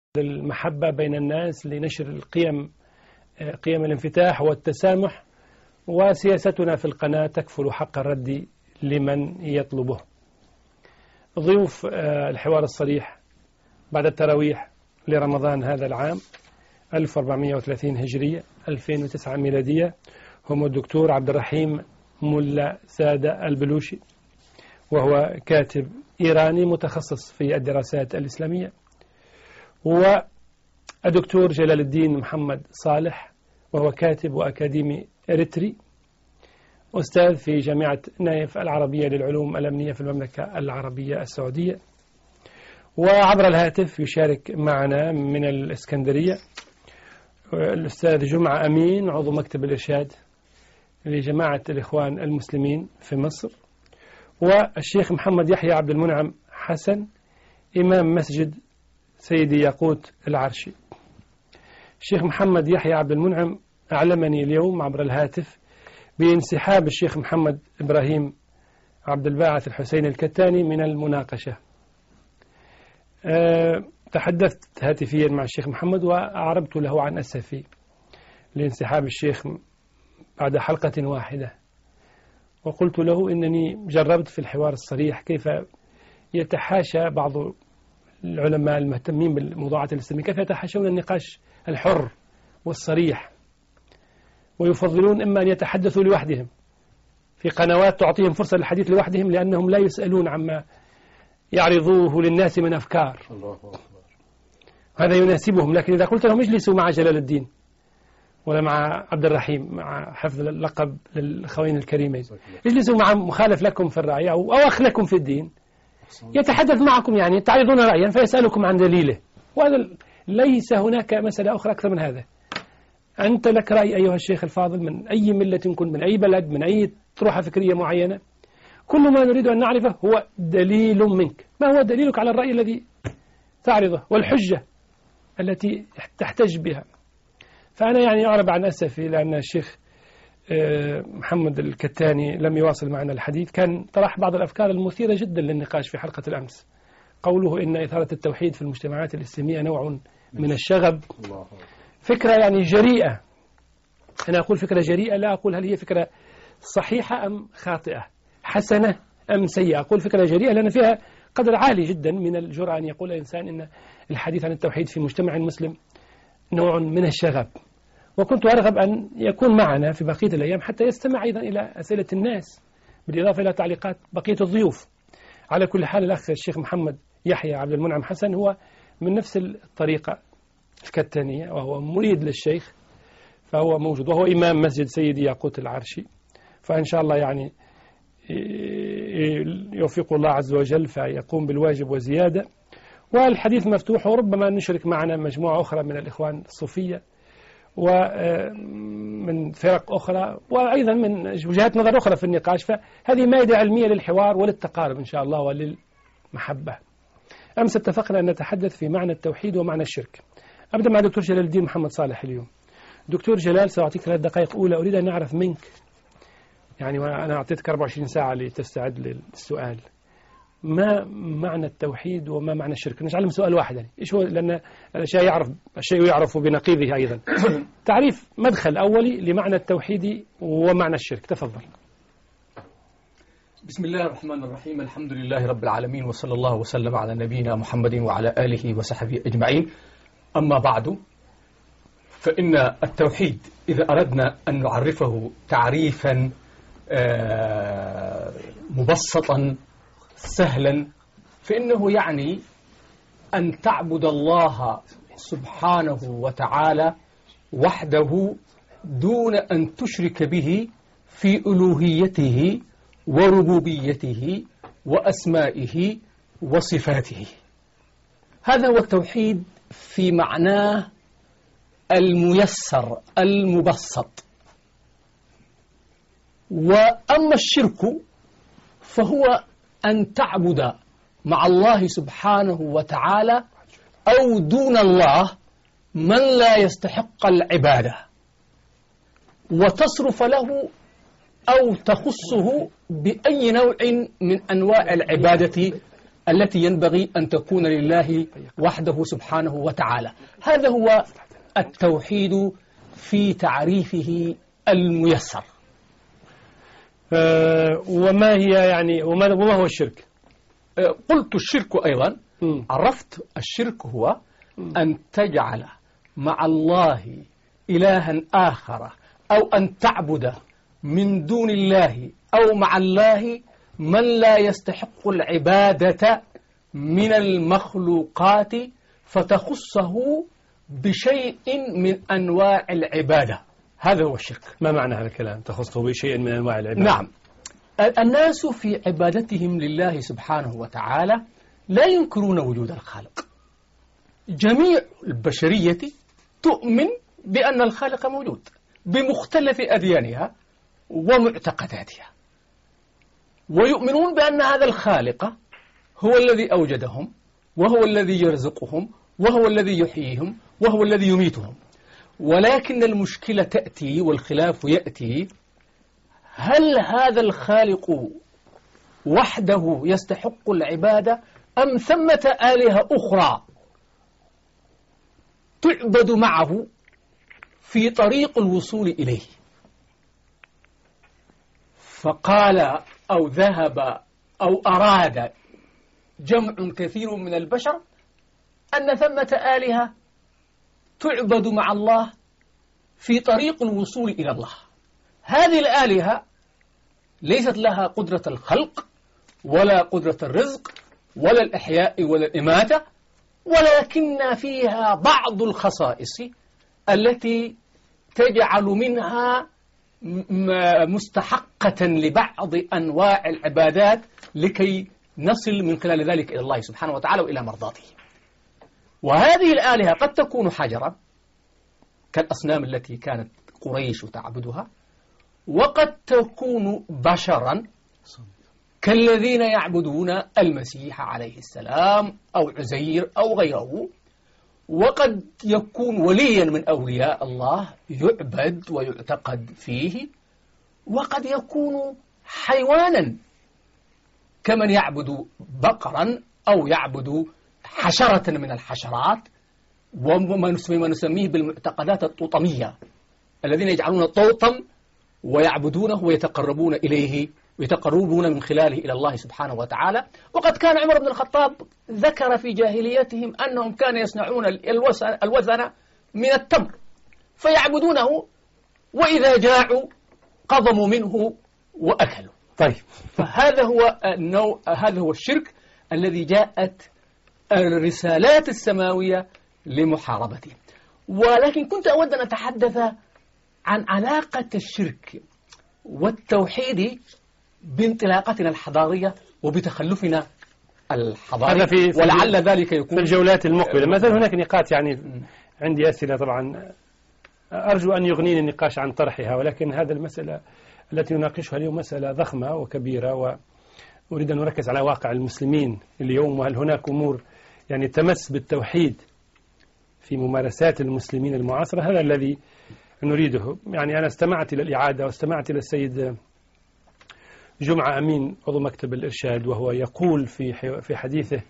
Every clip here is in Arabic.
المحبة بين الناس لنشر القيم، قيم الانفتاح والتسامح، وسياستنا في القناة تكفل حق الرد لمن يطلبه. ضيوف الحوار الصريح بعد التراويح لرمضان هذا العام 1430 هجرية 2009 ميلادية هم الدكتور عبد الرحيم ملا سادة البلوشي، وهو كاتب إيراني متخصص في الدراسات الإسلامية، والدكتور جلال الدين محمد صالح، وهو كاتب وأكاديمي إريتري، أستاذ في جامعة نايف العربية للعلوم الأمنية في المملكة العربية السعودية. وعبر الهاتف يشارك معنا من الإسكندرية الأستاذ جمعة أمين، عضو مكتب الإرشاد لجماعة الإخوان المسلمين في مصر، والشيخ محمد يحيى عبد المنعم حسن، إمام مسجد سيدي ياقوت العرشي. الشيخ محمد يحيى عبد المنعم أعلمني اليوم عبر الهاتف بانسحاب الشيخ محمد إبراهيم عبد الباعث الحسين الكتاني من المناقشة. تحدثت هاتفيا مع الشيخ محمد وأعربت له عن أسفي لانسحاب الشيخ بعد حلقة واحدة، وقلت له إنني جربت في الحوار الصريح كيف يتحاشى بعض العلماء المهتمين بالموضوعات الإسلامية، كيف يتحاشون النقاش الحر والصريح، ويفضلون إما أن يتحدثوا لوحدهم في قنوات تعطيهم فرصة للحديث لوحدهم لأنهم لا يسألون عما يعرضوه للناس من أفكار، هذا يناسبهم. لكن إذا قلت لهم اجلسوا مع جلال الدين ولا مع عبد الرحيم، مع حفظ اللقب للأخوين الكريمين، اجلسوا مع مخالف لكم في الرأي أو أخ لكم في الدين يتحدث معكم، يعني تعرضون رأيا فيسألكم عن دليله، وهذا ليس هناك مسألة أخرى أكثر من هذا. أنت لك رأي أيها الشيخ الفاضل من أي ملة كنت، من أي بلد، من أي طروحة فكرية معينة، كل ما نريد أن نعرفه هو دليل منك، ما هو دليلك على الرأي الذي تعرضه والحجة التي تحتج بها. فأنا يعني أعرب عن أسفي لأن الشيخ محمد الكتاني لم يواصل معنا الحديث، كان طرح بعض الأفكار المثيرة جدا للنقاش في حلقة الأمس، قوله إن إثارة التوحيد في المجتمعات الإسلامية نوع من الشغب، فكرة يعني جريئة. أنا أقول فكرة جريئة، لا أقول هل هي فكرة صحيحة أم خاطئة، حسنة أم سيئة، أقول فكرة جريئة لأن فيها قدر عالي جدا من الجرأة أن يقول الإنسان إن الحديث عن التوحيد في مجتمع مسلم نوع من الشغب. وكنت أرغب أن يكون معنا في بقية الأيام حتى يستمع أيضا إلى أسئلة الناس بالإضافة إلى تعليقات بقية الضيوف. على كل حال الأخ الشيخ محمد يحيى عبد المنعم حسن هو من نفس الطريقة الكتانية، وهو مريد للشيخ، فهو موجود، وهو إمام مسجد سيدي ياقوت العرشي، فإن شاء الله يعني يوفق الله عز وجل فيقوم بالواجب وزيادة. والحديث مفتوح، وربما نشرك معنا مجموعة أخرى من الإخوان الصوفية ومن فرق أخرى وأيضا من وجهات نظر أخرى في النقاش، فهذه مائدة علمية للحوار وللتقارب إن شاء الله وللمحبة. أمس اتفقنا أن نتحدث في معنى التوحيد ومعنى الشرك. أبدأ مع دكتور جلال الدين محمد صالح اليوم. دكتور جلال، سأعطيك 3 دقائق أولى أريد أن أعرف منك، يعني وأنا أعطيتك 24 ساعة لتستعد للسؤال، ما معنى التوحيد وما معنى الشرك؟ نجعلهم سؤال واحد، يعني إيش هو، لأن الشيء يعرف بنقيضه أيضا. تعريف مدخل أولي لمعنى التوحيد ومعنى الشرك، تفضل. بسم الله الرحمن الرحيم، الحمد لله رب العالمين، وصلى الله وسلم على نبينا محمد وعلى آله وصحبه أجمعين. أما بعد، فإن التوحيد إذا أردنا أن نعرفه تعريفا مبسطا سهلا، فإنه يعني أن تعبد الله سبحانه وتعالى وحده دون أن تشرك به في ألوهيته وربوبيته وأسمائه وصفاته. هذا هو التوحيد في معناه الميسر المبسط. وأما الشرك فهو أن تعبد مع الله سبحانه وتعالى أو دون الله من لا يستحق العبادة، وتصرف له أو تخصه بأي نوع من أنواع العبادة التي ينبغي أن تكون لله وحده سبحانه وتعالى. هذا هو التوحيد في تعريفه الميسر. وما هي يعني وما هو الشرك؟ قلت الشرك أيضا. عرفت الشرك هو أن تجعل مع الله إلها آخر، أو أن تعبد من دون الله أو مع الله من لا يستحق العبادة من المخلوقات، فتخصه بشيء من أنواع العبادة. هذا هو الشرك. ما معنى هذا الكلام تخصه بشيء من أنواع العبادة؟ نعم، الناس في عبادتهم لله سبحانه وتعالى لا ينكرون وجود الخالق. جميع البشرية تؤمن بأن الخالق موجود بمختلف أديانها ومعتقداتها، ويؤمنون بأن هذا الخالق هو الذي أوجدهم، وهو الذي يرزقهم، وهو الذي يحييهم، وهو الذي يميتهم. ولكن المشكلة تأتي والخلاف يأتي: هل هذا الخالق وحده يستحق العبادة، أم ثمة آلهة أخرى تعبد معه في طريق الوصول إليه؟ فقال أو ذهب أو أراد جمع كثير من البشر أن ثمة آلهة تعبد مع الله في طريق الوصول إلى الله. هذه الآلهة ليست لها قدرة الخلق ولا قدرة الرزق ولا الإحياء ولا الإماتة، ولكن فيها بعض الخصائص التي تجعل منها مستحقة لبعض أنواع العبادات لكي نصل من خلال ذلك إلى الله سبحانه وتعالى وإلى مرضاته. وهذه الآلهة قد تكون حجرا كالأصنام التي كانت قريش تعبدها، وقد تكون بشرا كالذين يعبدون المسيح عليه السلام أو عزير أو غيره، وقد يكون وليا من أولياء الله يعبد ويعتقد فيه، وقد يكون حيوانا كمن يعبد بقرا أو يعبد حشرة من الحشرات، وما نسميه بالمعتقدات الطوطمية، الذين يجعلون طوطم ويعبدونه ويتقربون إليه ويتقربون من خلاله إلى الله سبحانه وتعالى. وقد كان عمر بن الخطاب ذكر في جاهليتهم أنهم كانوا يصنعون الوثن من التمر فيعبدونه، وإذا جاعوا قضموا منه وأكلوا. طيب، فهذا هو هذا هو الشرك الذي جاءت الرسالات السماوية لمحاربته. ولكن كنت أود أن أتحدث عن علاقة الشرك والتوحيد بانطلاقتنا الحضارية وبتخلفنا الحضاري، ولعل ذلك يكون في الجولات المقبلة. مثلا هناك نقاط، يعني عندي أسئلة طبعا أرجو أن يغنيني النقاش عن طرحها، ولكن هذه المسألة التي نناقشها اليوم مسألة ضخمة وكبيرة، وأريد أن نركز على واقع المسلمين اليوم، وهل هناك أمور يعني تمس بالتوحيد في ممارسات المسلمين المعاصرة. هذا الذي نريده. يعني أنا استمعت إلى الإعادة واستمعت إلى السيد جمعة أمين عضو مكتب الإرشاد، وهو يقول في حديثه،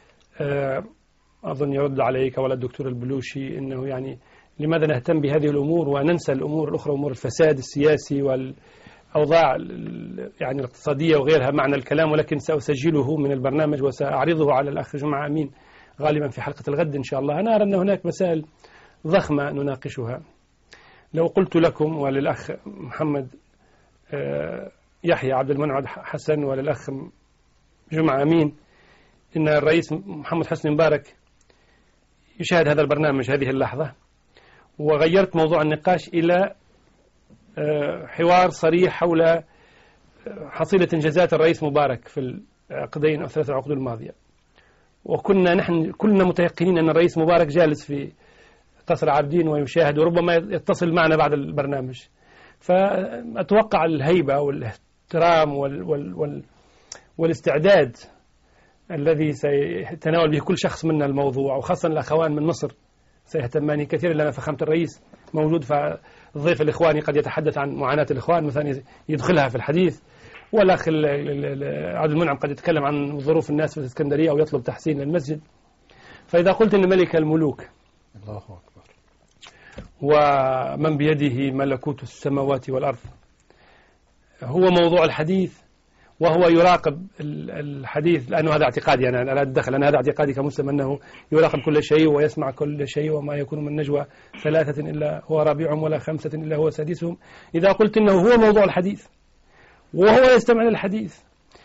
أظن يرد عليك ولا الدكتور البلوشي، إنه يعني لماذا نهتم بهذه الأمور وننسى الأمور الأخرى، أمور الفساد السياسي والأوضاع يعني الاقتصادية وغيرها. معنى الكلام، ولكن سأسجله من البرنامج وسأعرضه على الأخ جمعة أمين غالبا في حلقة الغد إن شاء الله. أنا أرى أن هناك مسائل ضخمة نناقشها. لو قلت لكم وللأخ محمد يحيى عبد المنعم حسن وللأخ جمعة أمين إن الرئيس محمد حسني مبارك يشاهد هذا البرنامج هذه اللحظة، وغيرت موضوع النقاش إلى حوار صريح حول حصيلة إنجازات الرئيس مبارك في العقدين أو 3 عقود الماضية، وكنا نحن كلنا متيقنين أن الرئيس مبارك جالس في قصر عابدين ويشاهد، وربما يتصل معنا بعد البرنامج. فأتوقع الهيبة والاحترام والاستعداد الذي سيتناول به كل شخص منا الموضوع، وخاصة الأخوان من مصر سيهتمان كثيرا، لأن فخامة الرئيس موجود، فالضيف الإخواني قد يتحدث عن معاناة الإخوان مثلا يدخلها في الحديث، والأخ عبد المنعم قد يتكلم عن ظروف الناس في الإسكندرية أو يطلب تحسين المسجد. فإذا قلت إن ملك الملوك الله أكبر ومن بيده ملكوت السماوات والأرض هو موضوع الحديث، وهو يراقب الحديث، لأنه هذا اعتقادي أنا لا أتدخل، أنا هذا اعتقادي كمسلم أنه يراقب كل شيء ويسمع كل شيء، وما يكون من نجوى 3 إلا هو رابعهم ولا 5 إلا هو سادسهم. إذا قلت إنه هو موضوع الحديث وهو يستمع للحديث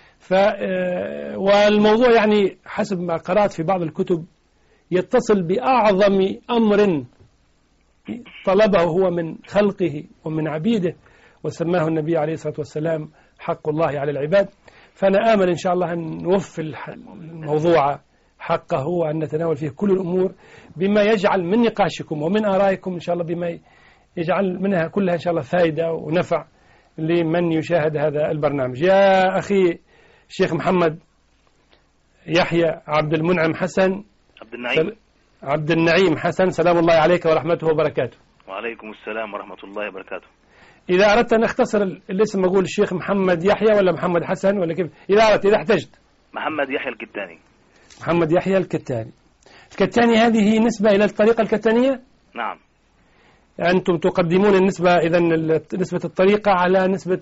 والموضوع يعني حسب ما قرأت في بعض الكتب يتصل بأعظم أمر طلبه هو من خلقه ومن عبيده، وسماه النبي عليه الصلاة والسلام حق الله على العباد. فأنا آمل إن شاء الله أن نوفي الموضوع حقه وأن نتناول فيه كل الأمور بما يجعل من نقاشكم ومن آرائكم إن شاء الله بما يجعل منها كلها إن شاء الله فائدة ونفع لمن يشاهد هذا البرنامج. يا أخي الشيخ محمد يحيى عبد المنعم حسن عبد النعيم حسن، سلام الله عليك ورحمته وبركاته. وعليكم السلام ورحمة الله وبركاته. إذا أردت أن أختصر الاسم أقول الشيخ محمد يحيى ولا محمد حسن ولا كيف؟ إذا احتجت. محمد يحيى الكتاني. محمد يحيى الكتاني. الكتاني هذه نسبة إلى الطريقة الكتانية؟ نعم. أنتم تقدمون النسبة نسبة الطريقة على نسبة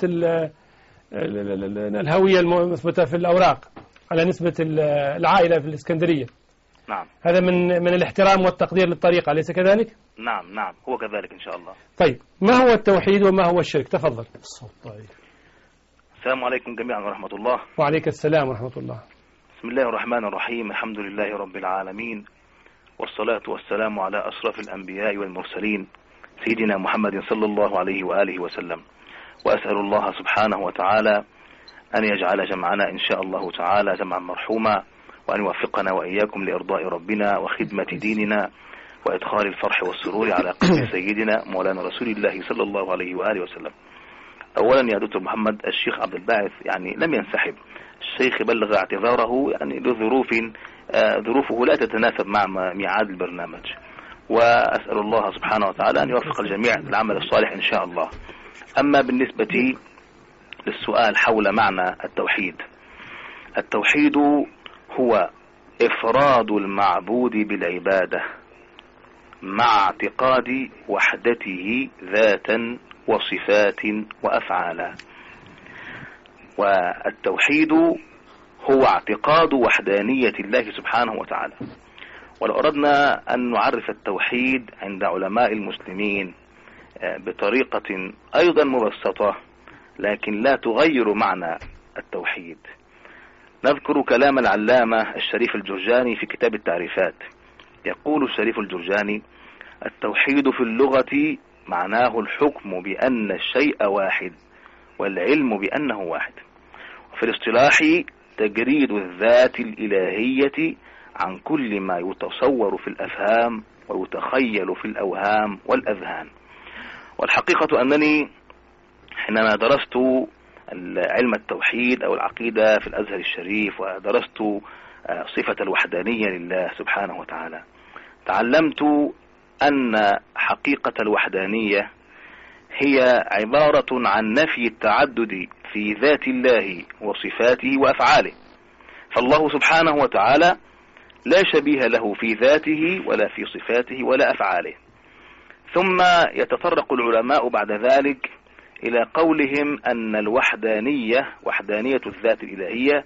الهوية المثبتة في الأوراق، على نسبة العائلة في الإسكندرية. نعم. هذا من الاحترام والتقدير للطريقة، أليس كذلك؟ نعم هو كذلك إن شاء الله. طيب، ما هو التوحيد وما هو الشرك؟ تفضل. السلام عليكم جميعا ورحمة الله. وعليك السلام ورحمة الله. بسم الله الرحمن الرحيم، الحمد لله رب العالمين، والصلاة والسلام على أشرف الأنبياء والمرسلين سيدنا محمد صلى الله عليه وآله وسلم. وأسأل الله سبحانه وتعالى أن يجعل جمعنا إن شاء الله تعالى جمعا مرحوما، وأن يوفقنا وإياكم لإرضاء ربنا وخدمة ديننا وإدخال الفرح والسرور على قلب سيدنا مولانا رسول الله صلى الله عليه وآله وسلم. أولا يا دكتور محمد، الشيخ عبد الباعث يعني لم ينسحب، الشيخ بلغ اعتذاره يعني ظروفه لا تتناسب مع ميعاد البرنامج، وأسأل الله سبحانه وتعالى أن يوفق الجميع للعمل الصالح إن شاء الله. أما بالنسبة للسؤال حول معنى التوحيد هو إفراد المعبود بالعبادة مع اعتقاد وحدته ذاتا وصفات وأفعالا. والتوحيد هو اعتقاد وحدانية الله سبحانه وتعالى. ولو أردنا أن نعرف التوحيد عند علماء المسلمين بطريقة أيضا مبسطة لكن لا تغير معنى التوحيد، نذكر كلام العلامة الشريف الجرجاني في كتاب التعريفات. يقول الشريف الجرجاني: التوحيد في اللغة معناه الحكم بأن الشيء واحد والعلم بأنه واحد. وفي الاصطلاح تجريد الذات الإلهية عن كل ما يتصور في الأفهام ويتخيل في الأوهام والأذهان. والحقيقة أنني حينما درست علم التوحيد أو العقيدة في الأزهر الشريف ودرست صفة الوحدانية لله سبحانه وتعالى، تعلمت أن حقيقة الوحدانية هي عبارة عن نفي التعدد في ذات الله وصفاته وأفعاله. فالله سبحانه وتعالى لا شبيه له في ذاته ولا في صفاته ولا أفعاله. ثم يتطرق العلماء بعد ذلك إلى قولهم أن الوحدانية، وحدانية الذات الإلهية،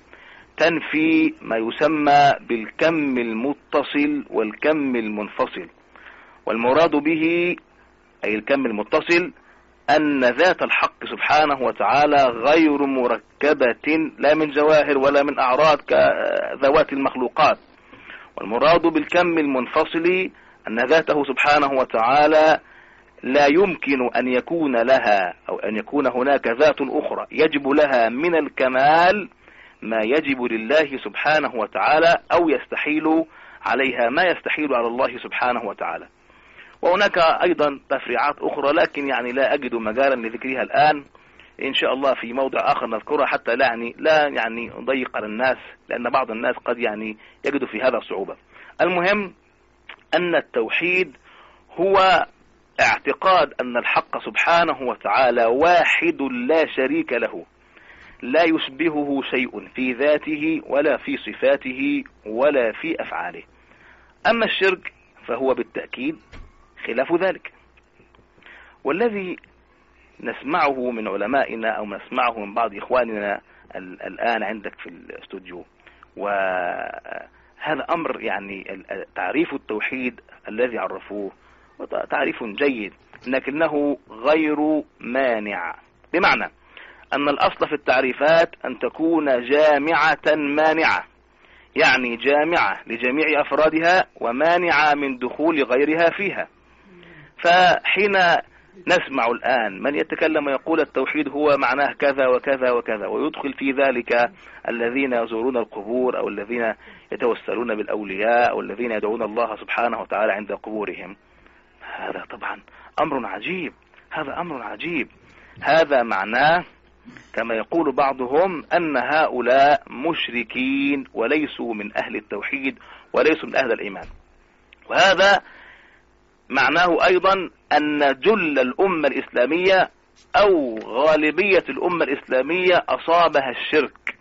تنفي ما يسمى بالكم المتصل والكم المنفصل. والمراد به أي الكم المتصل أن ذات الحق سبحانه وتعالى غير مركبة لا من جواهر ولا من أعراض كذوات المخلوقات. والمراد بالكم المنفصل أن ذاته سبحانه وتعالى لا يمكن أن يكون لها أو أن يكون هناك ذات أخرى يجب لها من الكمال ما يجب لله سبحانه وتعالى، أو يستحيل عليها ما يستحيل على الله سبحانه وتعالى. وهناك أيضا تفريعات أخرى لكن يعني لا أجد مجالا لذكرها الآن، إن شاء الله في موضع آخر نذكرها حتى لا نضيق على الناس، لأن بعض الناس قد يجد في هذا صعوبة. المهم أن التوحيد هو اعتقاد أن الحق سبحانه وتعالى واحد لا شريك له لا يشبهه شيء في ذاته ولا في صفاته ولا في أفعاله. أما الشرك فهو بالتأكيد خلاف ذلك. والذي نسمعه من علمائنا أو نسمعه من بعض إخواننا الآن عندك في الاستوديو، وهذا أمر يعني تعريف التوحيد الذي عرفوه تعريف جيد، لكنه غير مانع، بمعنى أن الأصل في التعريفات أن تكون جامعة مانعة، يعني جامعة لجميع أفرادها ومانعة من دخول غيرها فيها. فحين نسمع الآن من يتكلم ويقول التوحيد هو معناه كذا وكذا وكذا، ويدخل في ذلك الذين يزورون القبور أو الذين يتوسلون بالأولياء أو الذين يدعون الله سبحانه وتعالى عند قبورهم، هذا طبعا أمر عجيب، هذا أمر عجيب. هذا معناه كما يقول بعضهم أن هؤلاء مشركين وليسوا من أهل التوحيد وليسوا من أهل الإيمان. وهذا معناه أيضا أن جل الأمة الإسلامية أو غالبية الأمة الإسلامية أصابها الشرك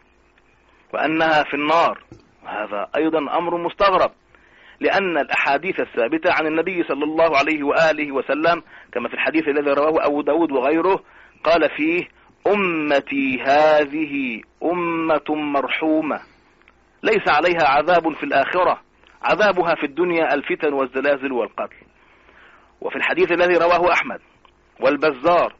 وأنها في النار، وهذا أيضا أمر مستغرب، لأن الأحاديث الثابتة عن النبي صلى الله عليه وآله وسلم كما في الحديث الذي رواه أبو داود وغيره قال فيه: أمتي هذه أمة مرحومة ليس عليها عذاب في الآخرة، عذابها في الدنيا الفتن والزلازل والقتل. وفي الحديث الذي رواه أحمد والبزار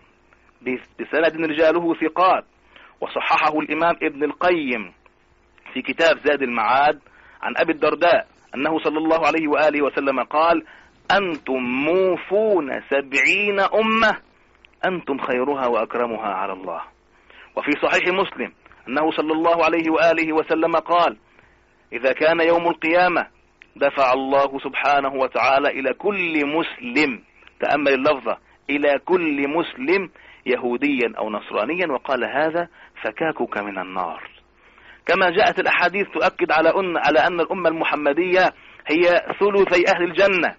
بسند رجاله ثقات وصححه الإمام ابن القيم في كتاب زاد المعاد عن أبي الدرداء أنه صلى الله عليه وآله وسلم قال: أنتم موفون 70 أمة أنتم خيرها وأكرمها على الله. وفي صحيح مسلم أنه صلى الله عليه وآله وسلم قال: إذا كان يوم القيامة دفع الله سبحانه وتعالى إلى كل مسلم، تأمل اللفظة، إلى كل مسلم يهوديا أو نصرانيا، وقال: هذا فكاكك من النار. كما جاءت الأحاديث تؤكد على أن الأمة المحمدية هي ثلثي أهل الجنة.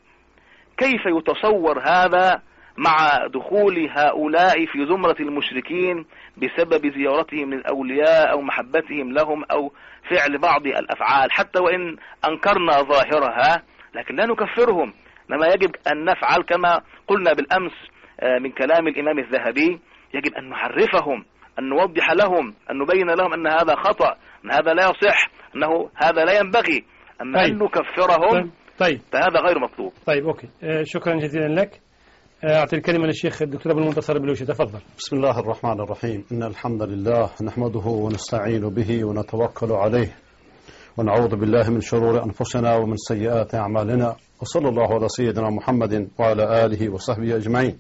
كيف يتصور هذا مع دخول هؤلاء في زمرة المشركين بسبب زيارتهم للأولياء أو محبتهم لهم أو فعل بعض الأفعال، حتى وإن أنكرنا ظاهرها لكن لا نكفرهم، لما يجب أن نفعل كما قلنا بالأمس من كلام الإمام الذهبي، يجب أن نعرفهم، أن نوضح لهم، أن نبين لهم أن هذا خطأ، أن هذا لا يصح، أنه هذا لا ينبغي، أما أن نكفرهم فهذا غير مطلوب. طيب أوكي، شكرا جزيلا لك. أعطي الكلمة للشيخ الدكتور أبو المنتصر البلوشي، تفضل. بسم الله الرحمن الرحيم. إن الحمد لله نحمده ونستعين به ونتوكل عليه ونعوذ بالله من شرور أنفسنا ومن سيئات أعمالنا، وصلى الله على سيدنا محمد وعلى آله وصحبه أجمعين.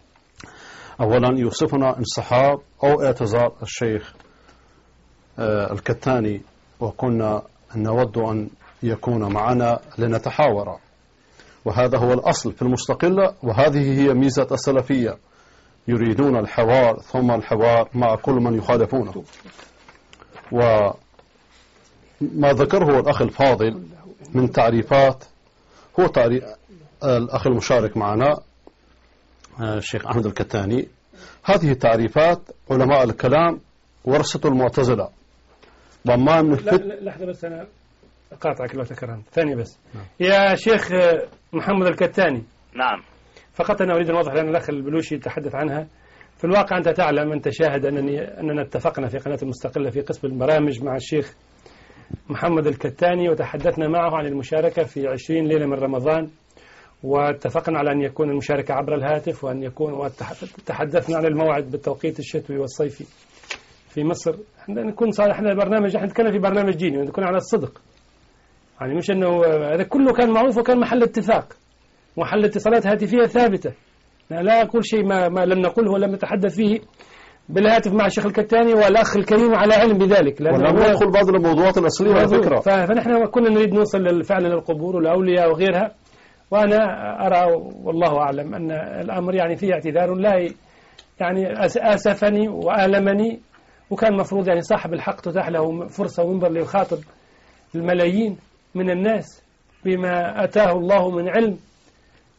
أولا يوصفنا انسحاب أو اعتذار الشيخ الكتاني، وكنا نود أن يكون معنا لنتحاور، وهذا هو الأصل في المستقلة، وهذه هي ميزة السلفية، يريدون الحوار ثم الحوار مع كل من يخالفونه. وما ذكره الأخ الفاضل من تعريفات هو تعريف الأخ المشارك معنا الشيخ أحمد الكتاني. هذه التعريفات علماء الكلام ورثة المعتزلة. وما من لحظة بس، أنا قاطعك لو تكرمت ثانية بس. يا شيخ محمد الكتاني. نعم. فقط أنا أريد أن أوضح لأن الأخ البلوشي يتحدث عنها. في الواقع أنت تعلم، أنت شاهد أننا اتفقنا في قناة المستقلة في قسم البرامج مع الشيخ محمد الكتاني، وتحدثنا معه عن المشاركة في 20 ليلة من رمضان، واتفقنا على أن يكون المشاركة عبر الهاتف، وأن يكون، وتحدثنا عن الموعد بالتوقيت الشتوي والصيفي في مصر. نكون صالح، احنا برنامج، احنا نتكلم في برنامج ديني ونكون على الصدق، يعني مش انه هذا كله كان معروف وكان محل اتفاق، محل اتصالات هاتفية ثابتة. لا أقول شيء ما لم نقوله ولم نتحدث فيه بالهاتف مع الشيخ الكتاني والأخ الكريم على علم بذلك، ولم ندخل بعض الموضوعات الأصلية على فكرة. فنحن كنا نريد نوصل للفعل للقبور والأولياء وغيرها. وأنا أرى والله أعلم أن الأمر يعني فيه اعتذار، لا يعني آسفني وآلمني، وكان مفروض يعني صاحب الحق تتاح له فرصة ومنبر ليخاطب الملايين من الناس بما أتاه الله من علم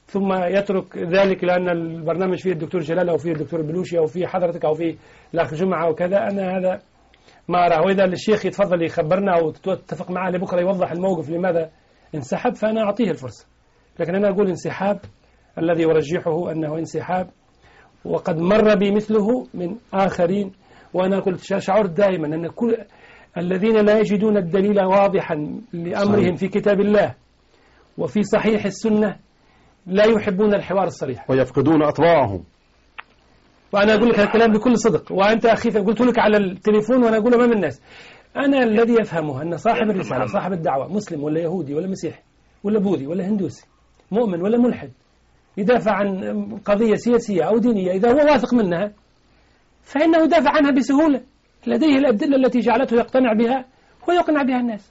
ثم يترك ذلك لأن البرنامج فيه الدكتور جلال أو فيه الدكتور بلوشي أو فيه حضرتك أو فيه الأخ جمعة وكذا، أنا هذا ما أراه. وإذا الشيخ يتفضل يخبرنا أو تتفق معه لبكرة يوضح الموقف لماذا انسحب، فأنا أعطيه الفرصة. لكن أنا أقول انسحاب الذي أرجحه أنه انسحاب، وقد مر بي مثله من آخرين. وأنا قلت شعرت دائما أن كل الذين لا يجدون الدليل واضحا لأمرهم في كتاب الله وفي صحيح السنة لا يحبون الحوار الصريح ويفقدون أطباعهم. وأنا أقول لك الكلام بكل صدق، وأنت أخي قلت لك على التليفون وأنا أقول أمام الناس. أنا الذي يفهمه أن صاحب الرسالة صاحب الدعوة مسلم ولا يهودي ولا مسيحي ولا بوذي ولا هندوسي، مؤمن ولا ملحد، يدافع عن قضية سياسية أو دينية، إذا هو واثق منها فإنه يدافع عنها بسهولة، لديه الأدلة التي جعلته يقتنع بها ويقنع بها الناس.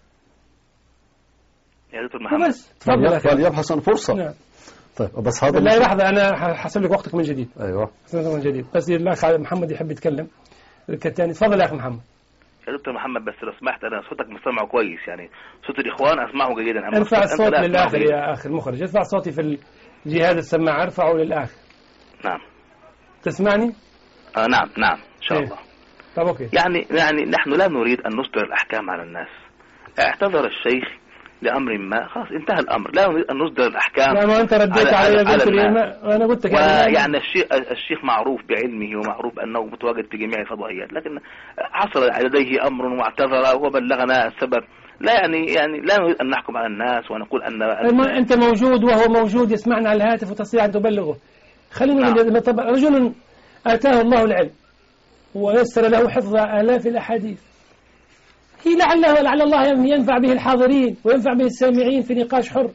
يا دكتور محمد بس تفضل يبحث عن فرصة. نعم. طيب بس هذا لا لحظة، أنا حسب لك وقتك من جديد. أيوة من جديد. بس الأخ محمد يحب يتكلم الثاني. تفضل يا أخي محمد. يا دكتور محمد بس لو سمحت، أنا صوتك مستمع كويس، يعني صوت الإخوان أسمعه جيدا. ارفع الصوت للآخر يا أخي المخرج، ارفع صوتي في الجهاز السماعة، ارفعه للآخر. نعم. تسمعني؟ نعم إن شاء الله. طب أوكي. يعني نحن لا نريد أن نصدر الأحكام على الناس. اعتذر الشيخ لأمر ما، خلاص انتهى الأمر، لا نريد أن نصدر الأحكام. لا، ما أنت رديت على قلت لي أنا قلت لك يعني الشيخ معروف بعلمه ومعروف أنه متواجد في جميع الفضائيات، لكن حصل لديه أمر واعتذر وبلغنا السبب. لا يعني لا نريد أن نحكم على الناس ونقول أن أنت موجود وهو موجود يسمعنا على الهاتف وتستطيع أن تبلغه. خلينا رجل آتاه الله العلم ويسر له حفظ آلاف الأحاديث، هي لعل الله ينفع به الحاضرين وينفع به السامعين في نقاش حر،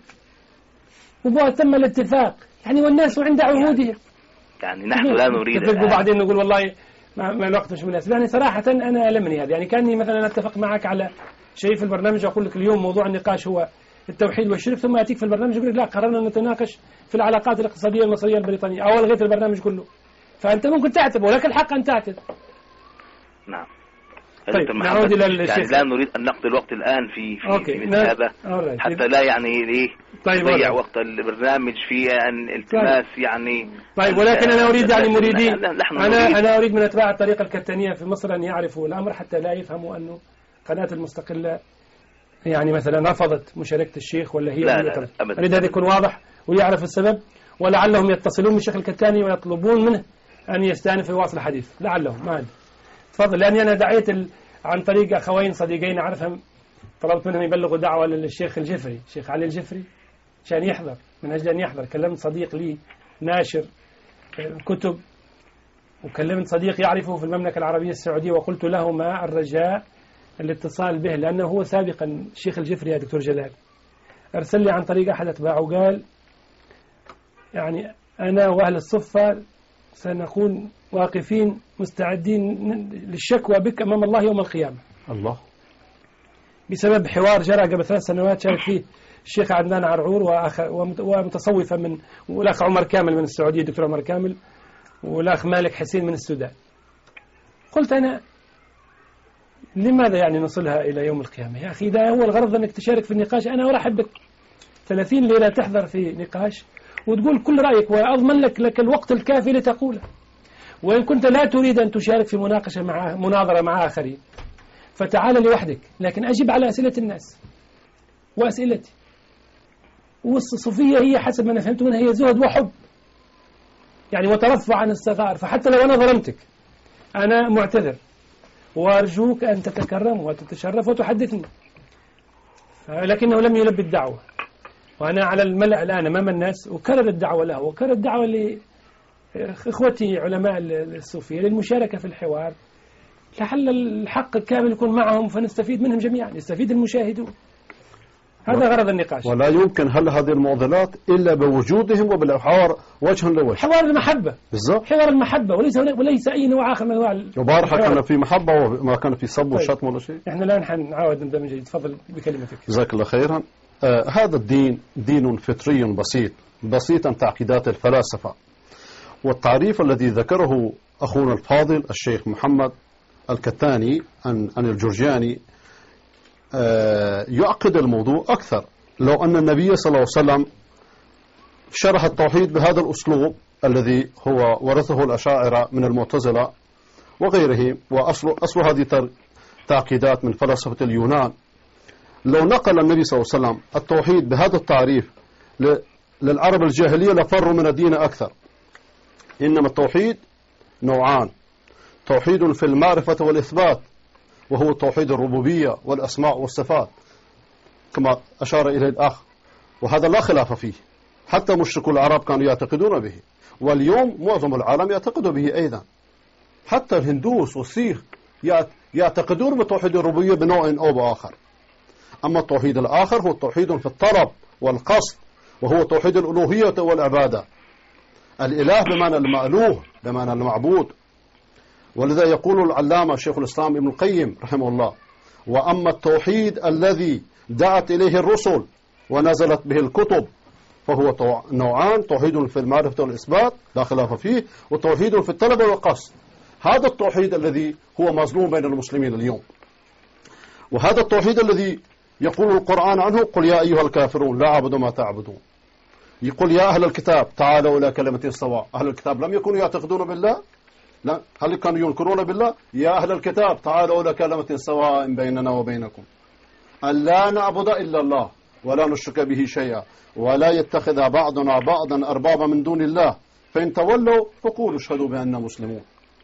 وتم الاتفاق يعني، والناس عند عهودهم. يعني نحن لا نريد وبعدين نقول والله ما الوقت مش مناسب. يعني صراحة أنا ألمني هذا، يعني كأني مثلا أتفق معك على شيء في البرنامج، أقول لك اليوم موضوع النقاش هو التوحيد والشرك، ثم أتيك في البرنامج يقول لك لا قررنا نتناقش في العلاقات الاقتصادية المصرية البريطانية، أو ألغيت البرنامج كله. فأنت ممكن تعتب ولك الحق أن تعتب. نعم. طيب نعود إلى الشيخ. يعني لا نريد أن نقضي الوقت الآن في مثل هذا حتى لا يعني نضيع وقت البرنامج في أن التماس يعني. طيب ولكن أنا أريد يعني مريدين، أنا أريد من أتباع الطريقة الكتانية في مصر أن يعرفوا الأمر حتى لا يفهموا أنه قناة المستقلة يعني مثلا رفضت مشاركة الشيخ ولا هي. لا أريد هذا يكون واضح ويعرف السبب، ولعلهم يتصلون بالشيخ الكتاني ويطلبون منه أن يستأنف ويواصل الحديث، لعلهم ما أدري. تفضل. لأني أنا دعيت عن طريق أخوين صديقين أعرفهم، طلبت منهم يبلغوا دعوة للشيخ الجفري، الشيخ علي الجفري، عشان يحضر، من أجل أن يحضر. كلمت صديق لي ناشر كتب، وكلمت صديق يعرفه في المملكة العربية السعودية، وقلت له ما الرجاء الاتصال به، لأنه هو سابقا الشيخ الجفري يا دكتور جلال أرسل لي عن طريق أحد أتباعه، قال يعني أنا وأهل الصفة سنكون واقفين مستعدين للشكوى بك أمام الله يوم القيامة. الله. بسبب حوار جرى قبل 3 سنوات شارك فيه الشيخ عدنان عرعور ومتصوفة من، والأخ عمر كامل من السعودية، دكتور عمر كامل، والأخ مالك حسين من السودان. قلت أنا لماذا يعني نصلها إلى يوم القيامة يا أخي؟ إذا هو الغرض أنك تشارك في النقاش أنا أرحب بك 30 ليلة تحضر في نقاش وتقول كل رأيك، وأضمن لك الوقت الكافي لتقوله. وإن كنت لا تريد أن تشارك في مناظرة مع آخرين فتعال لوحدك، لكن أجب على أسئلة الناس وأسئلتي. والصوفية هي حسب ما أنا فهمت منها هي زهد وحب يعني، وترفع عن الصغار. فحتى لو أنا ظلمتك أنا معتذر، وأرجوك أن تتكرم وتتشرف وتحدثني. لكنه لم يلبي الدعوة، وأنا على الملأ الآن أمام الناس وكرر الدعوة له وكرر الدعوة لإخوتي علماء الصوفية للمشاركة في الحوار، لعل الحق الكامل يكون معهم فنستفيد منهم جميعا، يستفيد المشاهدون. هذا غرض النقاش. ولا يمكن حل هذه المعضلات إلا بوجودهم وبالحوار وجها لوجه. حوار المحبة بالضبط، حوار المحبة، وليس أي نوع آخر من أنواع. وبارحة كان في محبة وما كان في صب وشتم ولا شيء. إحنا الآن حنعاود نبدأ من جديد. تفضل بكلمتك. جزاك الله خيرا. هذا الدين دين فطري بسيط عن تعقيدات الفلاسفة، والتعريف الذي ذكره أخونا الفاضل الشيخ محمد الكتاني عن الجرجاني يعقد الموضوع أكثر. لو أن النبي صلى الله عليه وسلم شرح التوحيد بهذا الأسلوب الذي هو ورثه الأشاعرة من المعتزلة وغيره، وأصل هذه تعقيدات من فلسفة اليونان. لو نقل النبي صلى الله عليه وسلم التوحيد بهذا التعريف للعرب الجاهلية لفروا من الدين أكثر. إنما التوحيد نوعان: توحيد في المعرفة والإثبات، وهو توحيد الربوبية والأسماء والصفات كما أشار إليه الأخ، وهذا لا خلاف فيه، حتى مشركو العرب كانوا يعتقدون به، واليوم معظم العالم يعتقد به أيضا. حتى الهندوس والسيخ يعتقدون بتوحيد الربوبية بنوع أو بآخر. أما التوحيد الآخر هو التوحيد في الطلب والقصد، وهو توحيد الألوهية والعبادة. الإله بمعنى المألوه، بمعنى المعبود. ولذا يقول العلامة شيخ الإسلام ابن القيم رحمه الله: وأما التوحيد الذي دعت إليه الرسل ونزلت به الكتب فهو نوعان: توحيد في المعرفة والإثبات لا خلاف فيه، وتوحيد في الطلب والقصد. هذا التوحيد الذي هو مظلوم بين المسلمين اليوم، وهذا التوحيد الذي يقول القرآن عنه: قل يا أيها الكافرون لا أعبد ما تعبدون. يقول: يا أهل الكتاب تعالوا إلى كلمة سواء. أهل الكتاب لم يكونوا يعتقدون بالله؟ لا. هل كانوا ينكرون بالله؟ يا أهل الكتاب تعالوا إلى كلمة سواء بيننا وبينكم ألا نعبد إلا الله ولا نشرك به شيئا ولا يتخذ بعضنا بعضا أربابا من دون الله فإن تولوا فقولوا اشهدوا بأننا مسلمون.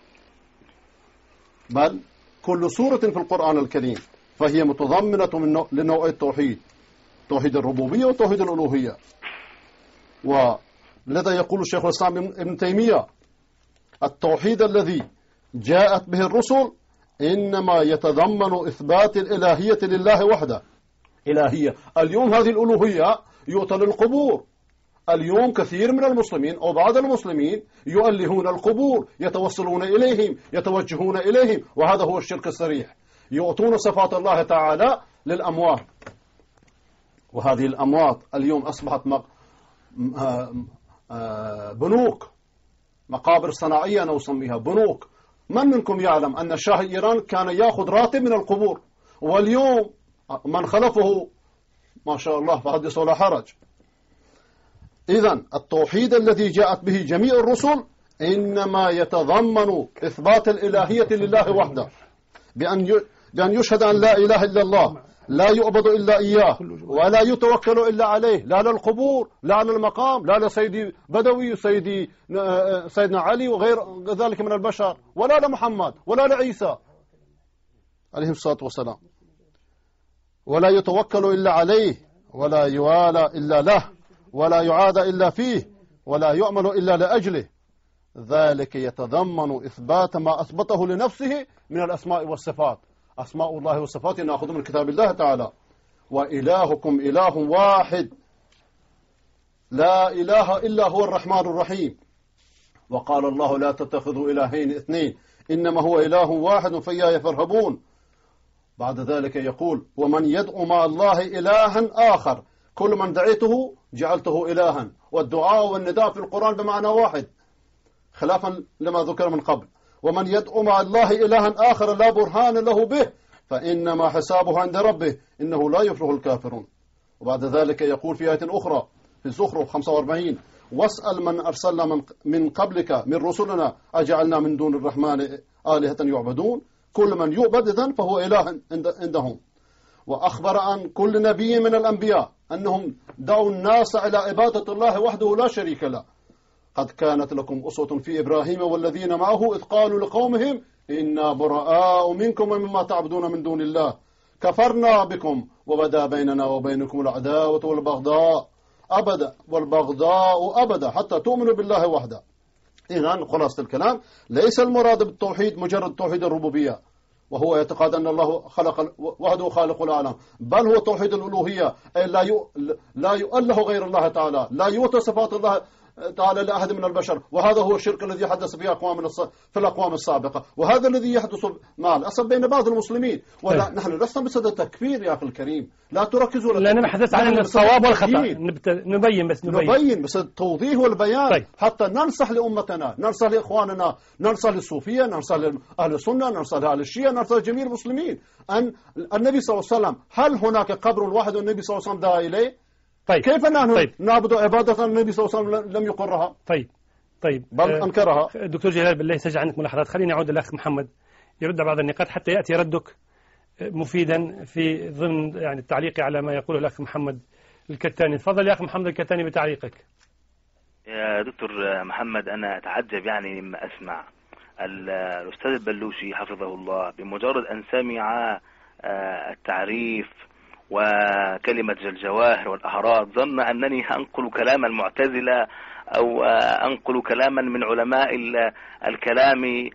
بل كل سورة في القرآن الكريم فهي متضمنة لنوع التوحيد: توحيد الربوبية وتوحيد الألوهية. ولذا يقول شيخ الإسلام ابن تيمية: التوحيد الذي جاءت به الرسل إنما يتضمن إثبات الإلهية لله وحده. إلهية. اليوم هذه الألوهية يؤتى للقبور. اليوم كثير من المسلمين أو بعض المسلمين يؤلهون القبور، يتوصلون إليهم، يتوجهون إليهم، وهذا هو الشرك الصريح. يؤتون صفات الله تعالى للأموات، وهذه الأموات اليوم أصبحت بنوك، مقابر صناعية أنا أسميها بنوك. من منكم يعلم أن شاه إيران كان يأخذ راتب من القبور، واليوم من خلفه ما شاء الله فحدث ولا حرج. إذن التوحيد الذي جاءت به جميع الرسل إنما يتضمن إثبات الإلهية لله وحده، بأن يشهد أن لا إله إلا الله، لا يعبد إلا إياه، ولا يتوكل إلا عليه، لا للقبور، لا للمقام، لا لسيدي بدوي، سيدنا علي وغير ذلك من البشر، ولا لمحمد ولا لعيسى عليه الصلاة والسلام. ولا يتوكل إلا عليه، ولا يوالى إلا له، ولا يعاد إلا فيه، ولا يؤمل إلا لأجله. ذلك يتضمن إثبات ما أثبته لنفسه من الأسماء والصفات. أسماء الله وصفاته نأخذ من كتاب الله تعالى: وإلهكم إله واحد لا إله إلا هو الرحمن الرحيم. وقال الله: لا تتخذوا إلهين اثنين إنما هو إله واحد فإياي فارهبون. بعد ذلك يقول: ومن يدعو مع الله إلها آخر كل من دعيته جعلته إلها. والدعاء والنداء في القرآن بمعنى واحد خلافا لما ذكر من قبل. ومن يدعو مع الله إلها آخر لا برهان له به فإنما حسابه عند ربه إنه لا يفلح الكافرون. وبعد ذلك يقول في آية أخرى في الزخرف 45: واسأل من أرسلنا من قبلك من رسلنا أجعلنا من دون الرحمن آلهة يعبدون. كل من يعبد إذن فهو إله عندهم. وأخبر عن كل نبي من الأنبياء أنهم دعوا الناس إلى عبادة الله وحده لا شريك له. قد كانت لكم أسوة في إبراهيم والذين معه إذ قالوا لقومهم إنا براء منكم ومما تعبدون من دون الله كفرنا بكم وبدا بيننا وبينكم العداوة والبغضاء أبدا حتى تؤمنوا بالله وحده. إذن خلاصة الكلام: ليس المراد بالتوحيد مجرد توحيد الربوبية وهو يعتقد أن الله خلق وحده خالق العالم، بل هو توحيد الألوهية، أي لا يؤله غير الله تعالى، لا يؤتى صفات الله تعالى لأحد من البشر. وهذا هو الشرك الذي حدث في الأقوام السابقة، وهذا الذي يحدث مع الأسف بين بعض المسلمين. نحن لسنا بصدد التكفير يا أخي الكريم، لا تركزوا. لا نبحث عن الصواب والخطأ، نبين بس التوضيح والبيان. طيب. حتى ننصح لأمتنا، ننصح لإخواننا، ننصح للصوفية، ننصح لأهل السنة، ننصح لأهل الشيعة، ننصح لجميع المسلمين. أن النبي صلى الله عليه وسلم، هل هناك قبر واحد النبي صلى الله عليه وسلم دعا إليه؟ طيب. كيف نحن طيب. نعبد عبادة النبي صلى الله عليه وسلم لم يقرها؟ طيب بل أنكرها. دكتور جلال بالله سجل عندك ملاحظات. خليني أعود للأخ محمد يرد على بعض النقاط حتى يأتي ردك مفيدا في ضمن يعني التعليق على ما يقوله الأخ محمد الكتاني. تفضل يا أخ محمد الكتاني بتعليقك. يا دكتور محمد، أنا أتعجب يعني مما أسمع. الأستاذ البلوشي حفظه الله بمجرد أن سمع التعريف وكلمة الجواهر والأهراط ظن أنني أنقل كلام المعتزلة أو أنقل كلاما من علماء الكلام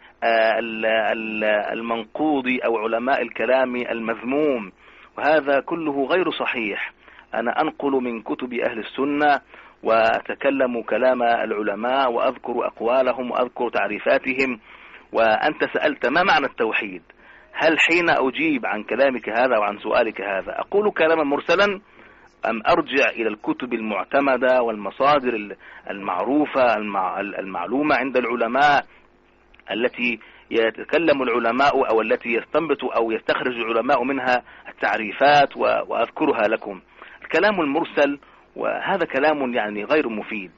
المنقوض أو علماء الكلام المذموم، وهذا كله غير صحيح. أنا أنقل من كتب أهل السنة وأتكلم كلام العلماء وأذكر أقوالهم وأذكر تعريفاتهم. وأنت سألت ما معنى التوحيد؟ هل حين أجيب عن كلامك هذا وعن سؤالك هذا أقول كلاما مرسلا أم أرجع إلى الكتب المعتمدة والمصادر المعروفة المعلومة عند العلماء التي يتكلم العلماء أو التي يستنبط أو يستخرج العلماء منها التعريفات وأذكرها لكم؟ الكلام المرسل وهذا كلام يعني غير مفيد.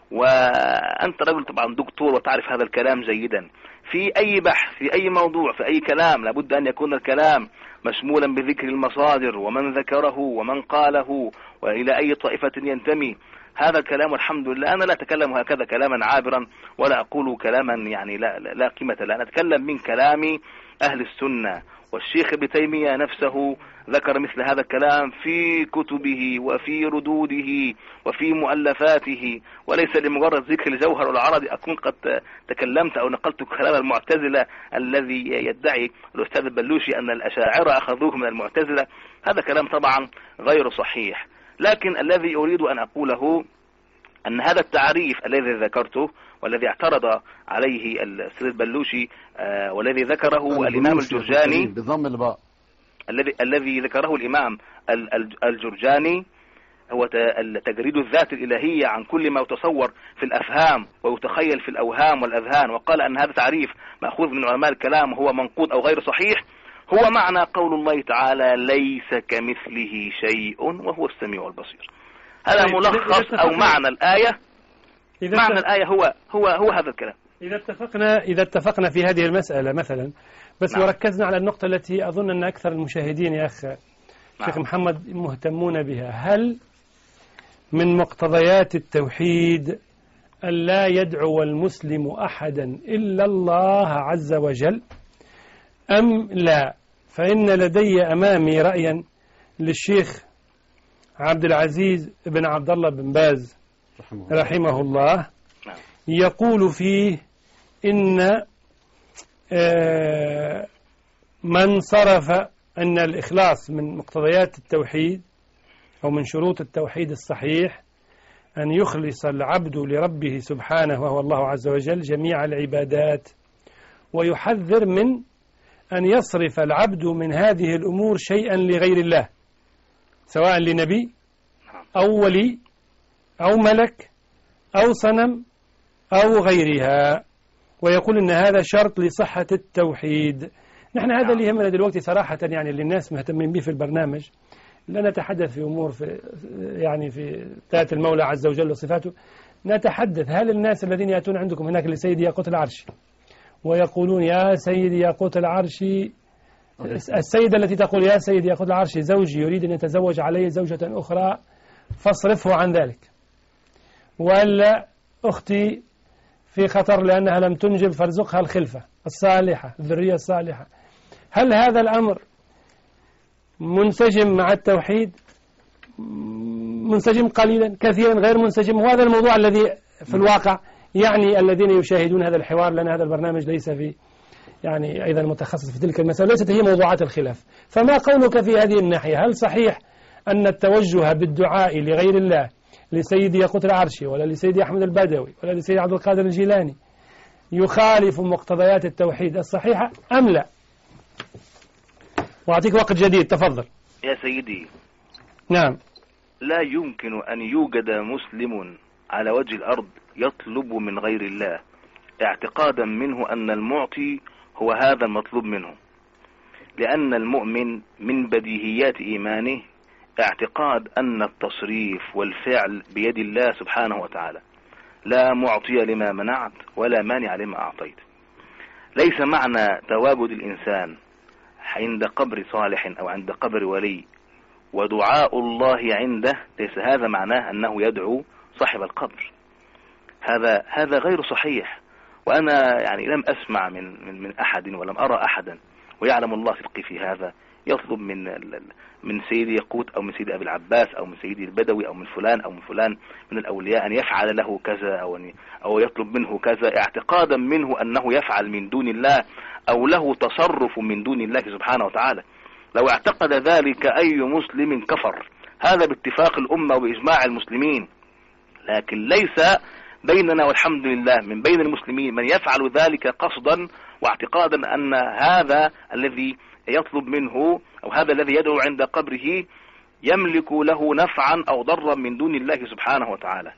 وأنت رجل طبعا دكتور وتعرف هذا الكلام جيدا. في أي بحث في أي موضوع في أي كلام لابد أن يكون الكلام مشمولا بذكر المصادر ومن ذكره ومن قاله وإلى أي طائفة ينتمي. هذا الكلام الحمد لله أنا لا أتكلم هكذا كلاما عابرا ولا أقول كلاما يعني لا قيمة له. أنا أتكلم من كلام أهل السنة، والشيخ ابن تيمية نفسه ذكر مثل هذا الكلام في كتبه وفي ردوده وفي مؤلفاته، وليس لمجرد ذكر الجوهر والعرض أكون قد تكلمت أو نقلت كلام المعتزلة الذي يدعي الأستاذ البلوشي أن الأشاعرة أخذوه من المعتزلة. هذا كلام طبعا غير صحيح. لكن الذي أريد أن أقوله أن هذا التعريف الذي ذكرته والذي اعترض عليه الأستاذ البلوشي والذي ذكره الإمام الجرجاني بضم الباء الذي ذكره الإمام الجرجاني هو تجريد الذات الإلهية عن كل ما يتصور في الأفهام ويتخيل في الأوهام والأذهان، وقال أن هذا تعريف مأخوذ من علماء الكلام وهو منقوض أو غير صحيح. هو معنى قول الله تعالى ليس كمثله شيء وهو السميع البصير. هذا ملخص أو معنى الآية. معنى الآية هو هذا الكلام. إذا اتفقنا في هذه المسألة مثلا بس نعم. وركزنا على النقطة التي أظن أن أكثر المشاهدين يا أخ شيخ محمد مهتمون بها. هل من مقتضيات التوحيد أن لا يدعو المسلم أحدا إلا الله عز وجل أم لا؟ فإن لدي أمامي رأيا للشيخ عبد العزيز بن عبد الله بن باز رحمه الله يقول فيه إن من صرف أن الإخلاص من مقتضيات التوحيد أو من شروط التوحيد الصحيح أن يخلص العبد لربه سبحانه وهو الله عز وجل جميع العبادات، ويحذر من أن يصرف العبد من هذه الأمور شيئا لغير الله سواء لنبي أو ولي أو ملك أو صنم أو غيرها، ويقول إن هذا شرط لصحة التوحيد. نحن هذا اللي يهمنا دلوقتي صراحة، يعني اللي الناس مهتمين به في البرنامج لا نتحدث في أمور في ذات المولى عز وجل وصفاته. نتحدث هل الناس الذين يأتون عندكم هناك لسيدي ياقوت العرش ويقولون يا سيدي ياقوت العرش، السيدة التي تقول يا سيدي ياقوت العرش زوجي يريد أن يتزوج علي زوجة أخرى فاصرفه عن ذلك، ولا أختي في خطر لأنها لم تنجب فارزقها الخلفة الصالحة الذرية الصالحة. هل هذا الأمر منسجم مع التوحيد؟ منسجم قليلا كثيرا غير منسجم. وهذا الموضوع الذي في الواقع يعني الذين يشاهدون هذا الحوار، لأن هذا البرنامج ليس في يعني أيضا متخصص في تلك المسألة، ليست هي موضوعات الخلاف. فما قولك في هذه الناحية؟ هل صحيح أن التوجه بالدعاء لغير الله لسيدي ياقوت العرش ولا لسيدي أحمد البدوي ولا لسيدي عبد القادر الجيلاني يخالف مقتضيات التوحيد الصحيحة أم لا؟ وأعطيك وقت جديد، تفضل يا سيدي. نعم. لا يمكن أن يوجد مسلم على وجه الأرض يطلب من غير الله اعتقادا منه أن المعطي هو هذا المطلوب منه، لأن المؤمن من بديهيات إيمانه اعتقاد أن التصريف والفعل بيد الله سبحانه وتعالى، لا معطي لما منعت ولا مانع لما أعطيت. ليس معنى تواجد الإنسان عند قبر صالح أو عند قبر ولي ودعاء الله عنده ليس هذا معناه أنه يدعو صاحب القبر. هذا غير صحيح. وأنا يعني لم أسمع من أحد ولم أرى أحدا، ويعلم الله صدقي في هذا، يطلب من سيدي يقوت أو من سيدي أبي العباس أو من سيدي البدوي أو من فلان أو من فلان من الأولياء أن يفعل له كذا أو يطلب منه كذا اعتقادا منه أنه يفعل من دون الله أو له تصرف من دون الله سبحانه وتعالى. لو اعتقد ذلك أي مسلم كفر، هذا باتفاق الأمة وبإجماع المسلمين. لكن ليس بيننا والحمد لله من بين المسلمين من يفعل ذلك قصدا واعتقادا أن هذا الذي يطلب منه أو هذا الذي يدعو عند قبره يملك له نفعا أو ضرا من دون الله سبحانه وتعالى.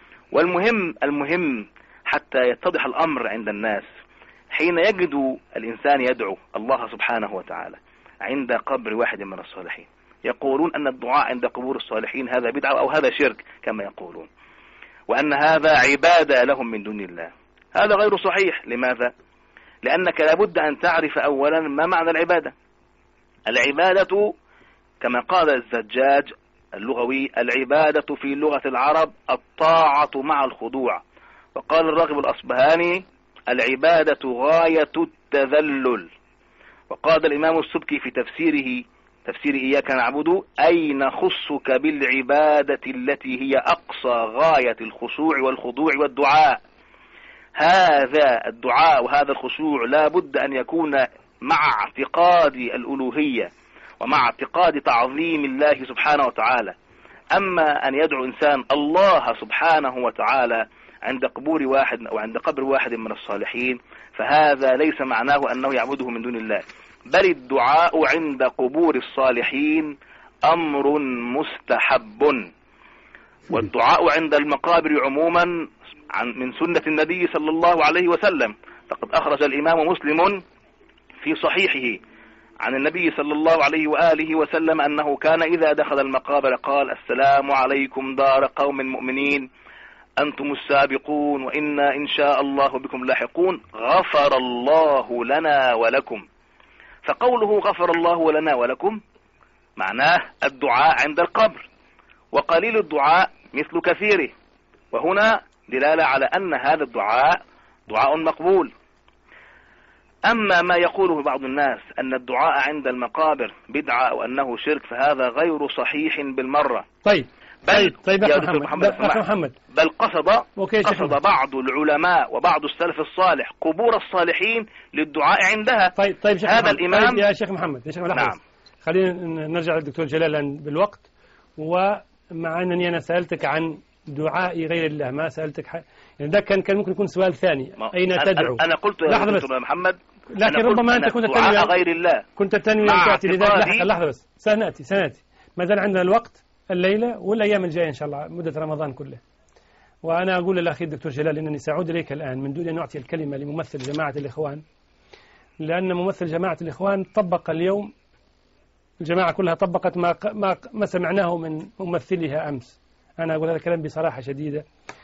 والمهم حتى يتضح الأمر عند الناس، حين يجد الإنسان يدعو الله سبحانه وتعالى عند قبر واحد من الصالحين، يقولون أن الدعاء عند قبور الصالحين هذا بدعة أو هذا شرك كما يقولون، وأن هذا عبادة لهم من دون الله. هذا غير صحيح. لماذا؟ لأنك لابد أن تعرف أولا ما معنى العبادة. العبادة كما قال الزجاج اللغوي: العبادة في لغة العرب الطاعة مع الخضوع. وقال الراغب الأصبهاني: العبادة غاية التذلل. وقال الإمام السبكي في تفسير إياك نعبد: أي نخصك بالعبادة التي هي أقصى غاية الخشوع والخضوع والدعاء. هذا الدعاء وهذا الخشوع لا بد أن يكون مع اعتقاد الألوهية ومع اعتقاد تعظيم الله سبحانه وتعالى. أما أن يدعو إنسان الله سبحانه وتعالى عند قبور واحد أو عند قبر واحد من الصالحين، فهذا ليس معناه أنه يعبده من دون الله، بل الدعاء عند قبور الصالحين أمر مستحب. والدعاء عند المقابر عموما من سنة النبي صلى الله عليه وسلم. فقد أخرج الإمام مسلم في صحيحه عن النبي صلى الله عليه وآله وسلم أنه كان إذا دخل المقابر قال: السلام عليكم دار قوم مؤمنين، أنتم السابقون وإنا إن شاء الله بكم لاحقون، غفر الله لنا ولكم. فقوله غفر الله لنا ولكم معناه الدعاء عند القبر، وقليل الدعاء مثل كثيره، وهنا دلالة على أن هذا الدعاء دعاء مقبول. أما ما يقوله بعض الناس أن الدعاء عند المقابر بدعة أو أنه شرك فهذا غير صحيح بالمرة. طيب يا محمد بل قصد بعض العلماء وبعض السلف الصالح قبور الصالحين للدعاء عندها. طيب شيخ هذا محمد. الإمام يا شيخ محمد نعم. خلينا نرجع للدكتور جلال بالوقت. ومع أنني أنا سألتك عن دعاء غير الله، ما سألتك يعني ده كان ممكن يكون سؤال ثاني، أين تدعو؟ أنا قلت يا دكتور محمد، لكن ربما أنت كنت تنوي غير الله، كنت تنوي أن تأتي لذلك. لحظة بس، سنأتي ما زال عندنا الوقت الليلة والأيام الجاية إن شاء الله مدة رمضان كله. وأنا أقول للأخي الدكتور جلال أنني سأعود إليك الآن من دون أن أعطي الكلمة لممثل جماعة الإخوان، لأن ممثل جماعة الإخوان طبق اليوم، الجماعة كلها طبقت ما سمعناه من ممثلها أمس. أنا أقول هذا الكلام بصراحة شديدة،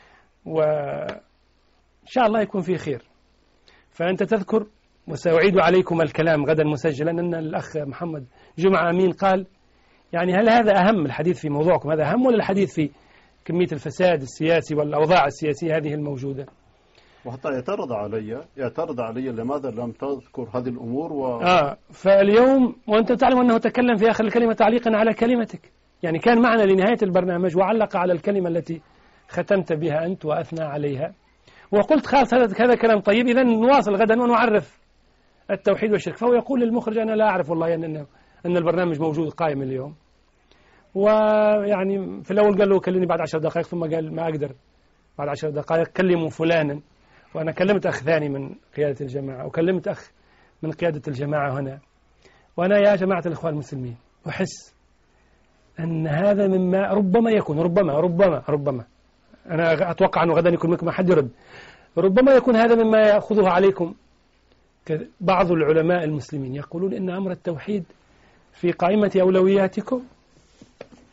وإن شاء الله يكون فيه خير. فأنت تذكر، وسأعيد عليكم الكلام غدا مسجلا، أن الأخ محمد جمعة أمين قال يعني هل هذا أهم الحديث في موضوعكم، هذا أهم ولا الحديث في كمية الفساد السياسي والأوضاع السياسية هذه الموجودة؟ وحتى يعترض علي لماذا لم تذكر هذه الأمور فاليوم وأنت تعلم أنه تكلم في آخر الكلمة تعليقا على كلمتك، يعني كان معنا لنهاية البرنامج وعلق على الكلمة التي ختمت بها أنت وأثنى عليها، وقلت خلاص هذا كلام طيب، إذن نواصل غدا ونعرف التوحيد والشرك. فهو يقول للمخرج أنا لا أعرف والله أن البرنامج موجود قائم اليوم. ويعني في الأول قال له كلمني بعد 10 دقائق، ثم قال ما أقدر بعد 10 دقائق، كلموا فلانا. وأنا كلمت أخ ثاني من قيادة الجماعة، وكلمت أخ من قيادة الجماعة هنا. وأنا يا جماعة الإخوان المسلمين أحس أن هذا مما ربما يكون ربما أنا أتوقع أنه غدا يكون منكم أحد يرد، ربما يكون هذا مما يأخذه عليكم بعض العلماء المسلمين يقولون إن أمر التوحيد في قائمة أولوياتكم.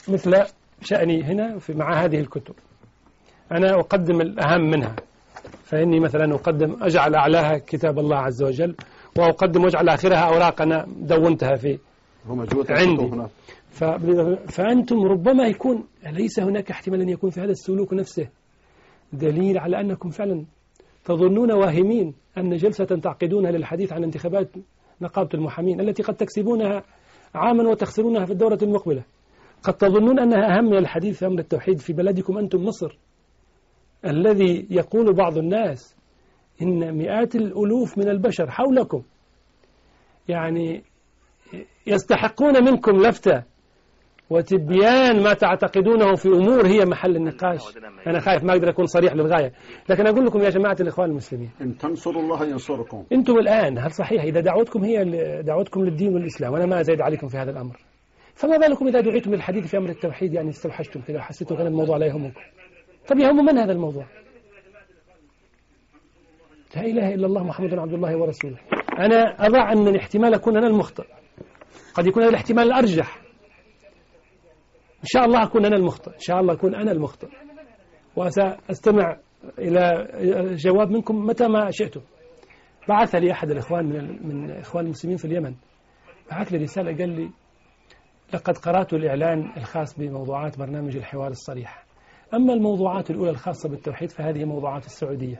مثل شأني هنا مع هذه الكتب، أنا أقدم الأهم منها، فإني مثلا أجعل أعلاها كتاب الله عز وجل، وأقدم واجعل آخرها أوراق أنا دونتها في عندي. فأنتم ربما يكون ليس هناك احتمال أن يكون في هذا السلوك نفسه دليل على أنكم فعلا تظنون واهمين أن جلسة تعقدونها للحديث عن انتخابات نقابة المحامين التي قد تكسبونها عاما وتخسرونها في الدورة المقبلة، قد تظنون أنها أهم من الحديث في أمر التوحيد في بلدكم أنتم مصر، الذي يقول بعض الناس إن مئات الألوف من البشر حولكم يعني يستحقون منكم لفتة وتبيان ما تعتقدونه في أمور هي محل النقاش. أنا خايف ما أقدر أكون صريح للغاية، لكن أقول لكم يا جماعة الإخوان المسلمين، إن تنصروا الله ينصركم. أنتم الآن هل صحيح إذا دعوتكم هي دعوتكم للدين والإسلام وأنا ما أزيد عليكم في هذا الأمر، فما بالكم إذا دعيتم للحديث في أمر التوحيد يعني استوحشتم كذا وحسيتوا أن الموضوع لا يهمكم؟ طب يهم من هذا الموضوع؟ لا إله إلا الله محمد عبد الله ورسوله. أنا أضع أن الاحتمال أكون أنا المخطئ، قد يكون هذا الاحتمال الأرجح، إن شاء الله أكون أنا المخطئ، إن شاء الله أكون أنا المخطئ، وسأستمع إلى جواب منكم متى ما شئتم. بعث لي أحد الإخوان من إخوان المسلمين في اليمن، بعث لي رسالة قال لي لقد قرأت الإعلان الخاص بموضوعات برنامج الحوار الصريح، أما الموضوعات الأولى الخاصة بالتوحيد فهذه موضوعات السعودية،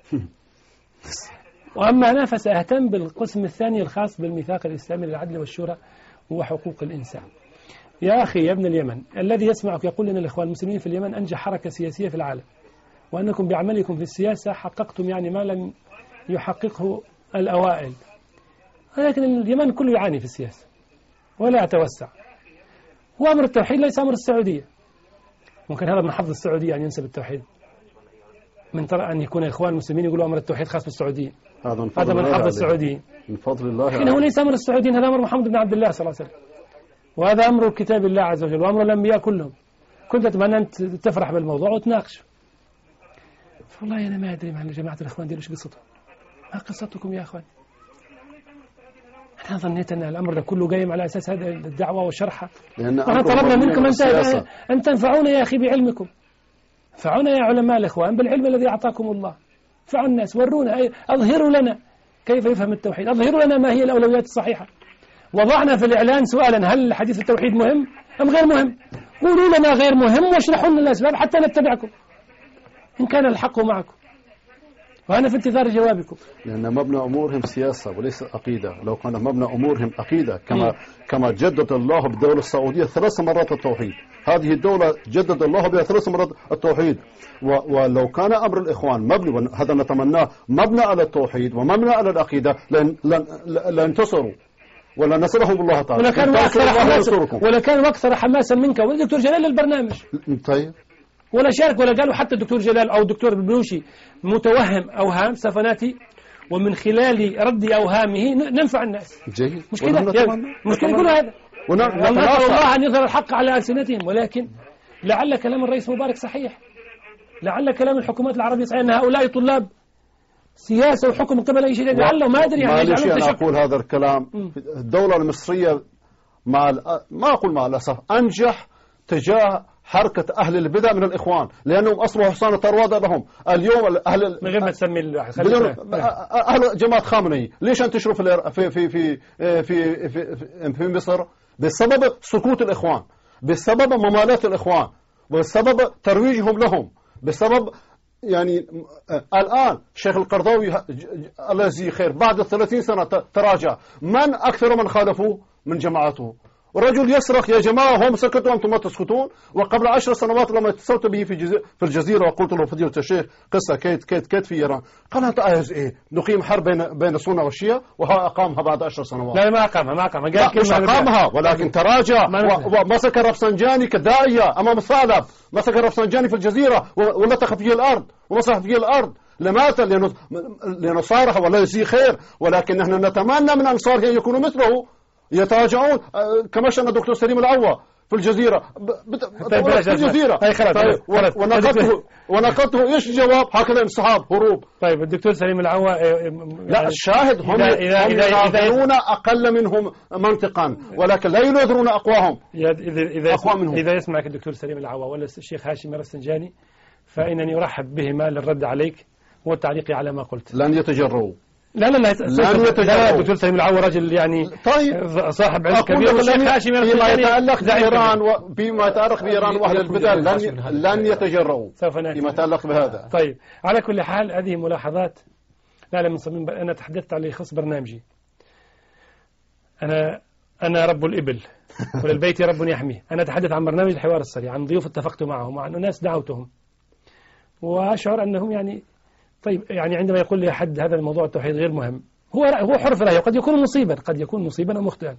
وأما أنا فسأهتم بالقسم الثاني الخاص بالميثاق الإسلامي للعدل والشورى وحقوق الإنسان. يا أخي يا ابن اليمن، الذي يسمعك يقول لنا الإخوان المسلمين في اليمن أنجح حركة سياسية في العالم، وأنكم بعملكم في السياسة حققتم يعني ما لم يحققه الأوائل، ولكن اليمن كله يعاني في السياسة ولا يتوسع. وأمر التوحيد ليس أمر السعودية، ممكن هذا من حظ السعودية أن ينسب التوحيد، من ترى أن يكون إخوان المسلمين يقولوا أمر التوحيد خاص بالسعودية، هذا من حظ السعوديين، من فضل الله. إنه ليس أمر السعوديين، هذا أمر محمد بن عبد الله صلى الله عليه وسلم، وهذا أمر كتاب الله عز وجل وأمر الأنبياء كلهم. كنت أتمنى أن تفرح بالموضوع وتناقش. والله أنا ما أدري مع جماعة الإخوان دي إيش قصتهم، ما قصتكم يا أخوان؟ أنا ظنيت أن الأمر ده كله قايم على أساس هذا الدعوة وشرحها، وأنا طلبنا منكم أن تنفعونا يا أخي بعلمكم، انفعونا يا علماء الإخوان بالعلم الذي أعطاكم الله، انفعوا الناس، ورونا، أظهروا لنا كيف يفهم التوحيد، أظهروا لنا ما هي الأولويات الصحيحة. وضعنا في الإعلان سؤالا: هل حديث التوحيد مهم أم غير مهم؟ قولوا لنا غير مهم واشرحوا لنا الأسباب حتى نتبعكم إن كان الحق معكم، وأنا في انتظار جوابكم. لأن مبنى أمورهم سياسة وليس عقيدة. لو كان مبنى أمورهم عقيدة كما جدد الله بالدولة السعودية 3 مرات التوحيد، هذه الدولة جدد الله بها 3 مرات التوحيد، ولو كان أمر الإخوان مبني، وهذا نتمناه، مبنى على التوحيد ومبنى على العقيدة لانتصروا ولا نصرهم الله تعالى. ولا كانوا أكثر حماسا منك والدكتور جلال للبرنامج. طيب، ولا شارك ولا قالوا حتى الدكتور جلال أو الدكتور البلوشي متوهم أوهام سوف نأتي ومن خلال رد أوهامه ننفع الناس. جيد. مش كده؟ مشكلة يقولوا هذا. ونسأل الله أن يظهر الحق على ألسنتهم، ولكن لعل كلام الرئيس مبارك صحيح، لعل كلام الحكومات العربية صحيح، أن هؤلاء طلاب سياسة وحكم قبل أي شيء، لعله ما أدري يعني. أنا أقول هذا الكلام. الدولة المصرية ما أقول مع الأسف أنجح تجاه حركة أهل البدع من الإخوان، لأنهم أصبحوا حصان طروادة لهم اليوم. أهل من غير ما تسمي أهل جماعة خامنئي ليش انتشروا في في في في في في مصر؟ بسبب سكوت الإخوان، بسبب ممالاة الإخوان، بسبب ترويجهم لهم، بسبب يعني الآن شيخ القرضاوي الله يجزيه خير بعد 30 سنة تراجع. من أكثر من خالفوه من جماعته؟ ورجل يصرخ: يا جماعة هم سكتوا أنتم ما تسكتون. وقبل 10 سنوات لما اتصلت به في الجزيرة وقلت له: فضيلة الشيخ قصة كيت في إيران، قال: أنت عايز إيه؟ نقيم حرب بين السنة والشيعة؟ وها أقامها بعد 10 سنوات. لا، ما أقامها قال مش أقامها، ولكن تراجع ومسك الرفسنجاني كداعية أمام الثعلب، مسك الرفسنجاني في الجزيرة ولطخ فيه الأرض ومسح فيه الأرض. لماذا؟ لأنه صارح والله يجزيه خير، ولكن نحن نتمنى من أنصاره أن يكونوا مثله، يتراجعون كما شأن الدكتور سليم العوة. في الجزيرة في الجزيرة. ونقضته إيش الجواب؟ هكذا انسحاب هروب. طيب الدكتور سليم العوا لا الشاهد هم يناظرون أقل منهم منطقا ولكن لا يناظرون أقواهم. أقوى منهم. إذا يسمعك الدكتور سليم العوا ولا الشيخ هاشم الرستنجاني فإنني أرحب بهما للرد عليك والتعليق على ما قلت. لن يتجرؤوا. لا الدكتور سليم العوا رجل يعني طيب صاحب علم كبير. فيما يتعلق بإيران وفيما يتعلق بإيران وأهل البلاد لن يتجرؤوا فيما يتعلق بهذا. طيب على كل حال هذه ملاحظات. لا من صميم أنا تحدثت على خص برنامجي. أنا رب الإبل وللبيت رب يحميه. أنا أتحدث عن برنامج الحوار السريع، عن ضيوف اتفقت معهم وعن أناس دعوتهم وأشعر أنهم يعني طيب يعني عندما يقول لي أحد هذا الموضوع التوحيد غير مهم هو حر في رأيه، قد يكون مصيبا أو مخطئا،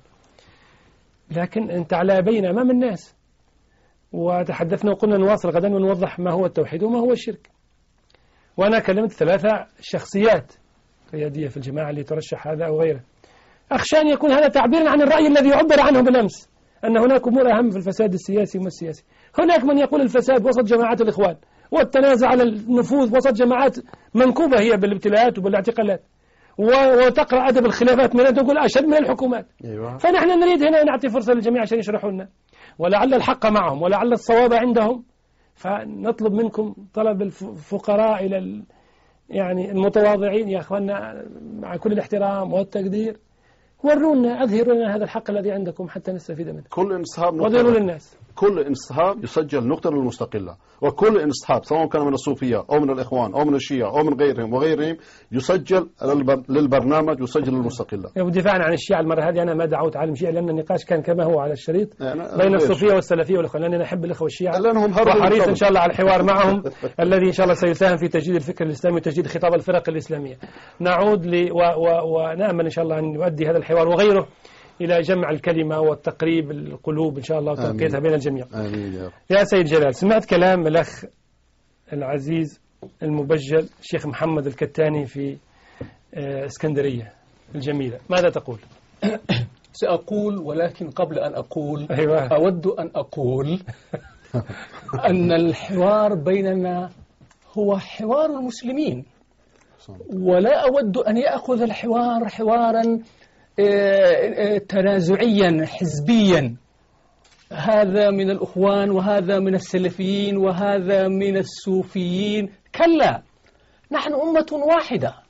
لكن أنت على بين أمام الناس وتحدثنا وقلنا نواصل غدا ونوضح ما هو التوحيد وما هو الشرك. وأنا كلمت 3 شخصيات قيادية في الجماعة اللي ترشح هذا أو غيره. أخشى أن يكون هذا تعبيرا عن الرأي الذي عبر عنه بالأمس، أن هناك أمور أهم في الفساد السياسي وما السياسي. هناك من يقول الفساد وسط جماعات الإخوان والتنازع على النفوذ وسط جماعات منكوبة هي بالابتلاءات وبالاعتقالات، وتقرأ أدب الخلافات من أن تقول أشد من الحكومات. أيوة. فنحن نريد هنا نعطي فرصة للجميع عشان يشرحوا لنا، ولعل الحق معهم ولعل الصواب عندهم، فنطلب منكم طلب الفقراء إلى يعني المتواضعين يا أخواننا مع كل الاحترام والتقدير، ورونا أظهروا لنا هذا الحق الذي عندكم حتى نستفيد منه. كل انسحاب وظهروا للناس. كل انسحاب يسجل نقطة للمستقلة، وكل انسحاب سواء كان من الصوفية أو من الإخوان أو من الشيعة أو من غيرهم وغيرهم يسجل للبرنامج، يسجل للمستقلة. ودفاعا عن الشيعة المرة هذه أنا ما دعوت عالم شيعي، لأن النقاش كان كما هو على الشريط بين الصوفية والسلفية والإخوان، لأنني أحب الإخوة الشيعة وحريص إن شاء الله على الحوار معهم الذي إن شاء الله سيساهم في تجديد الفكر الإسلامي وتجديد خطاب الفرق الإسلامية. نعود ونأمل إن شاء الله أن يؤدي هذا الحوار وغيره إلى جمع الكلمة والتقريب القلوب إن شاء الله وتركيزها بين الجميع. آمين. يا سيد جلال، سمعت كلام الأخ العزيز المبجل الشيخ محمد الكتاني في اسكندرية الجميلة، ماذا تقول؟ سأقول، ولكن قبل أن أقول أيوة. أود أن أقول أن الحوار بيننا هو حوار المسلمين، ولا أود أن يأخذ الحوار حوارا تنازعيا حزبيا، هذا من الأخوان وهذا من السلفيين وهذا من الصوفيين. كلا، نحن أمة واحدة،